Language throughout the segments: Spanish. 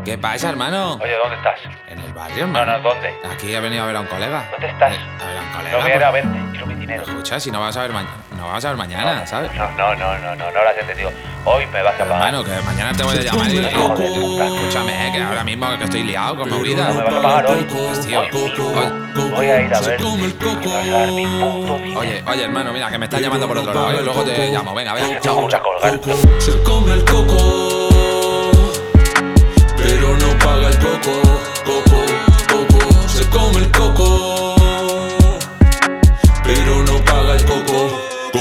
¿Qué pasa, hermano? Oye, ¿dónde estás? En el barrio, hermano. No, ¿dónde? Aquí he venido a ver a un colega. ¿Dónde estás? A ver a un colega. No voy a ir a verte, quiero mi dinero. Escucha, si no vas a ver mañana, ¿sabes? No lo has entendido. Hoy me vas a pagar. Hermano, que mañana te voy a llamar y... Hijo de puta. Escúchame, que ahora mismo que estoy liado con Maurida. No me vas a pagar hoy. Pues, tío, Voy a ir a verte y me vas a dar mi puto dinero. Oye, hermano, mira, que me están llamando por otro lado. Y luego te llamo. Venga, Chao, vamos a colgar. Se come el coco, pero no paga el coco. Se come el coco, pero no paga el coco.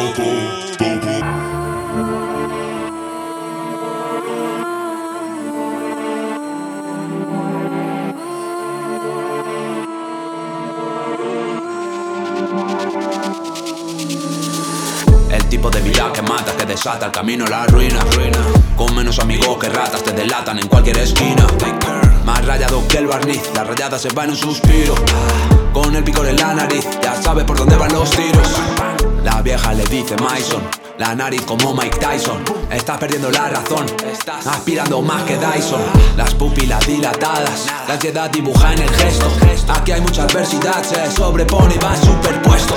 El tipo de vida que mata, que desata el camino a la ruina. Con menos amigos que ratas te delatan en cualquier esquina. Más rayado que el barniz, la rayada se va en un suspiro. Con el picor en la nariz, ya sabes por dónde van los tiros. La vieja le dice Mason, la nariz como Mike Tyson. Estás perdiendo la razón, aspirando más que Dyson. Las pupilas dilatadas, la ansiedad dibuja en el gesto. Aquí hay mucha adversidad, se sobrepone y va superpuesto.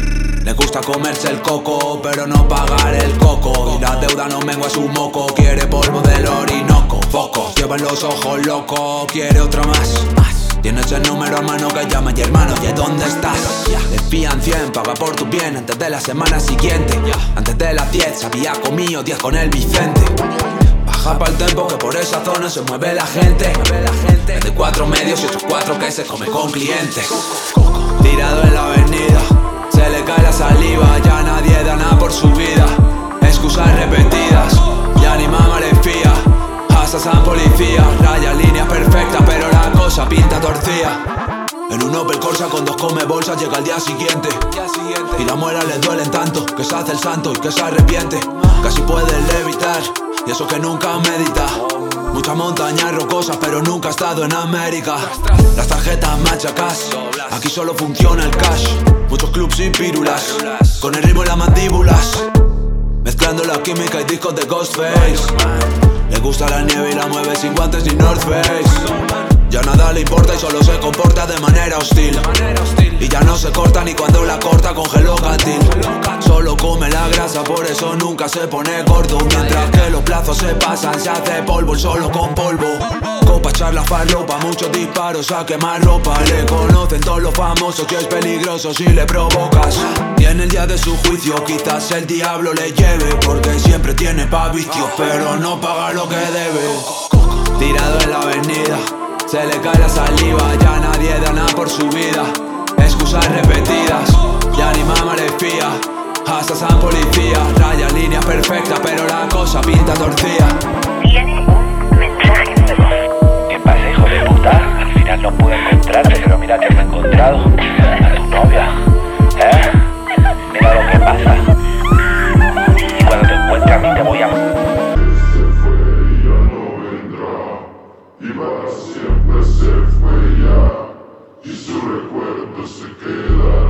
Le gusta comerse el coco, pero no pagar el coco. Y la deuda no mengua su moco, quiere polvo del Orinoco. Foco, lleva en los ojos loco, quiere otro más. Tienes el número a mano que llama y hermano, ¿y dónde estás? Le fían 100, paga por tu bien antes de la semana siguiente. Antes de las 10 se había comido 10 con el Vicente. Baja pa'l tempo que por esa zona se mueve la gente. De 4 medios y otros 4 que se come con clientes. Tirado en la avenida, se le cae la saliva, ya nadie da nada por su vida. Excusas repetidas, ya ni mamá le fía. Asasan policía, raya líneas perfectas, pero la cosa pinta torcida. En un Opel Corsa con 2 come bolsas llega al día siguiente. Y la muela le duelen tanto que se hace el santo y que se arrepiente. Casi puede levitar, y eso que nunca medita. Muchas montañas rocosas, pero nunca ha estado en América. Las tarjetas machacas, aquí solo funciona el cash. Muchos clubs y pírulas, con el ritmo y las mandíbulas. Mezclando la química y discos de Ghostface. Le gusta la nieve y la mueve sin guantes ni North Face. Ya nada le importa y solo se comporta de manera hostil. Y ya no se corta ni cuando la corta con gelocatil. Solo come la grasa, por eso nunca se pone gordo. Mientras que los plazos se pasan, se hace polvo solo con polvo. Copa, charla, farlopa, muchos disparos a quemar ropa. Le conocen todos los famosos que es peligroso si le provocas. Y en el día de su juicio quizás el diablo le lleve, porque siempre tiene pa' vicios, pero no paga lo que debe. Tirado en la avenida, se le cae la saliva, ya nadie da nada por su vida. Excusas repetidas, ya ni mamá le fía. Asasan policía, raya líneas perfectas, pero la cosa pinta torcida. Tiene un mensaje nuevo. ¿Qué pasa, hijo de puta? Al final no pude encontrarte, pero mira que me he encontrado a tu novia. Mira lo que pasa. Y cuando te encuentre a mí te voy a... Se fue y ya no vendrá, y para siempre se fue ya, y su recuerdo se queda.